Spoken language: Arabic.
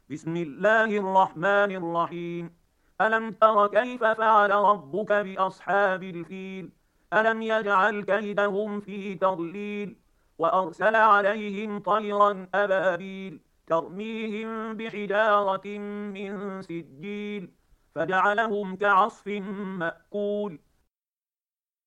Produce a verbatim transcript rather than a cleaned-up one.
بسم الله الرحمن الرحيم. ألم تر كيف فعل ربك بأصحاب الفيل؟ ألم يجعل كيدهم في تضليل؟ وأرسل عليهم طيرا أبابيل ترميهم بحجارة من سجيل فجعلهم كعصف مأكول.